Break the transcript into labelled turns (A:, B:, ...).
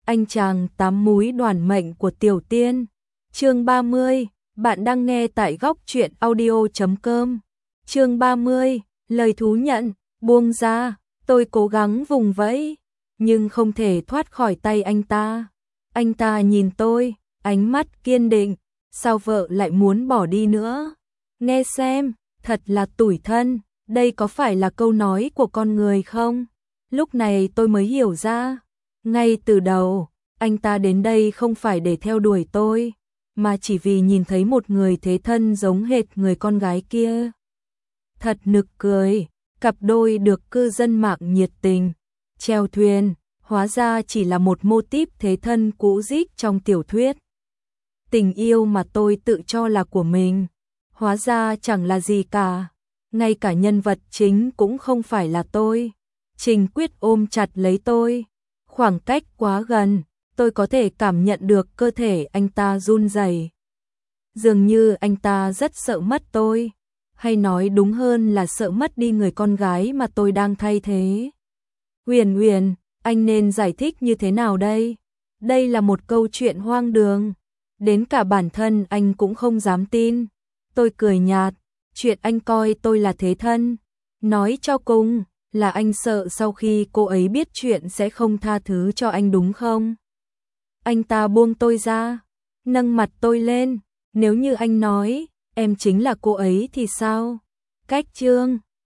A: anh chàng tám múi đoản mệnh của Tiểu Tiên. Chương 30, bạn đang nghe tại góc truyện audio.com. Chương 30, lời thú nhận, buông ra, tôi cố gắng vùng vẫy, nhưng không thể thoát khỏi tay anh ta. Anh ta nhìn tôi, ánh mắt kiên định, sao vợ lại muốn bỏ đi nữa? Nghe xem, thật là tủi thân, đây có phải là câu nói của con người không? Lúc này tôi mới hiểu ra, ngay từ đầu, anh ta đến đây không phải để theo đuổi tôi, mà chỉ vì nhìn thấy một người thế thân giống hệt người con gái kia. Thật nực cười, cặp đôi được cư dân mạng nhiệt tình chèo thuyền, hóa ra chỉ là một mô típ thế thân cũ rích trong tiểu thuyết. Tình yêu mà tôi tự cho là của mình, hóa ra chẳng là gì cả, ngay cả nhân vật chính cũng không phải là tôi. Trình Quyết ôm chặt lấy tôi, khoảng cách quá gần, tôi có thể cảm nhận được cơ thể anh ta run rẩy. Dường như anh ta rất sợ mất tôi, hay nói đúng hơn là sợ mất đi người con gái mà tôi đang thay thế. Huyền Huyền, anh nên giải thích như thế nào đây? Đây là một câu chuyện hoang đường, đến cả bản thân anh cũng không dám tin. Tôi cười nhạt, chuyện anh coi tôi là thế thân, nói cho cùng là anh sợ sau khi cô ấy biết chuyện sẽ không tha thứ cho anh đúng không? Anh ta buông tôi ra, nâng mặt tôi lên, nếu như anh nói em chính là cô ấy thì sao? Cách chương